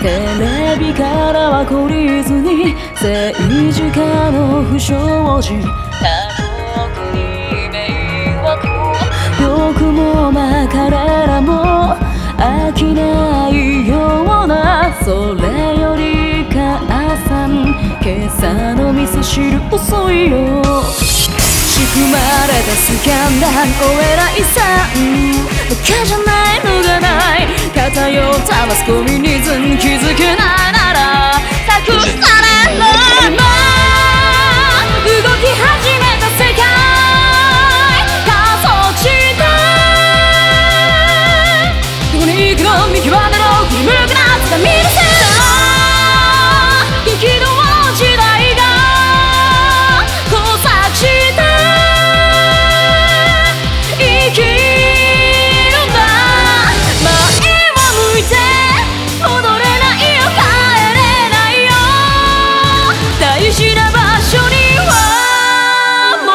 テレビからは懲りずに政治家の不祥事他国に迷惑よくもまあ彼らも飽きないようなそれより母さん今朝の味噌汁遅いよ仕組まれたスキャンダルお偉いさんバカじゃないのがない偏ったマスコミニズム気づけないなら託される今動き始めた世界加速してどこに行くの見極めろ振り向くな掴み出せた激動時代が交錯して生きるんだ前を向いて踊れないよ帰れないよ大事な場所にはも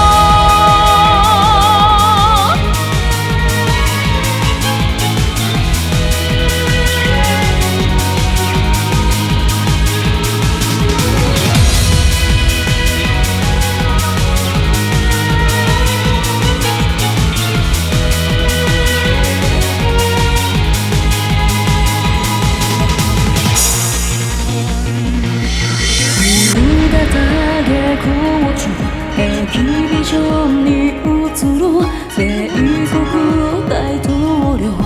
エキビジョンに映る米国大統領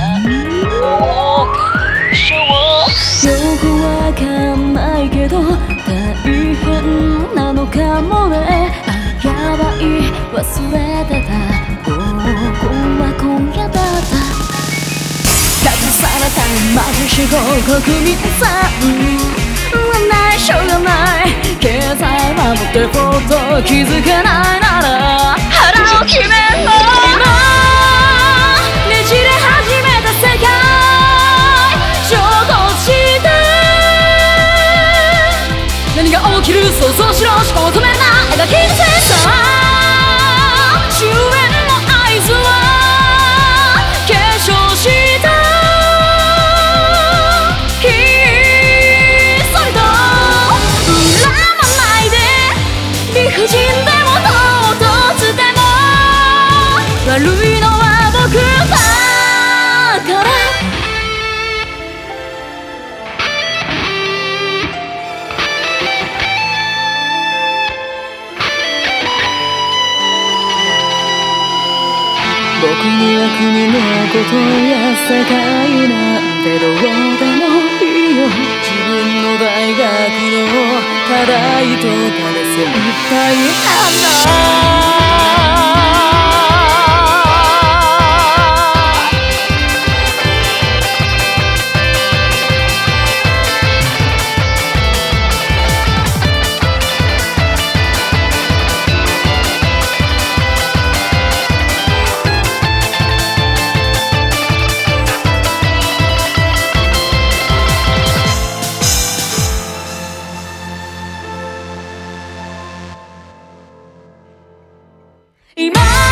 よくわかんないけど大変なのかもねあやばい忘れてた合コンは今夜だった隠された貧しい国民さないしょうがない経済守ってること気づけないなら腹を決めろ今ねじれ始めた世界衝突して何が起きる想像しろ思考を止めるな描き出せさ終焉の合図は継承した理不尽でも唐突でも悪いのは僕だから僕には国のことや世界なんてどうでもいいよ自分の大学の課題とかで精一杯なんだ今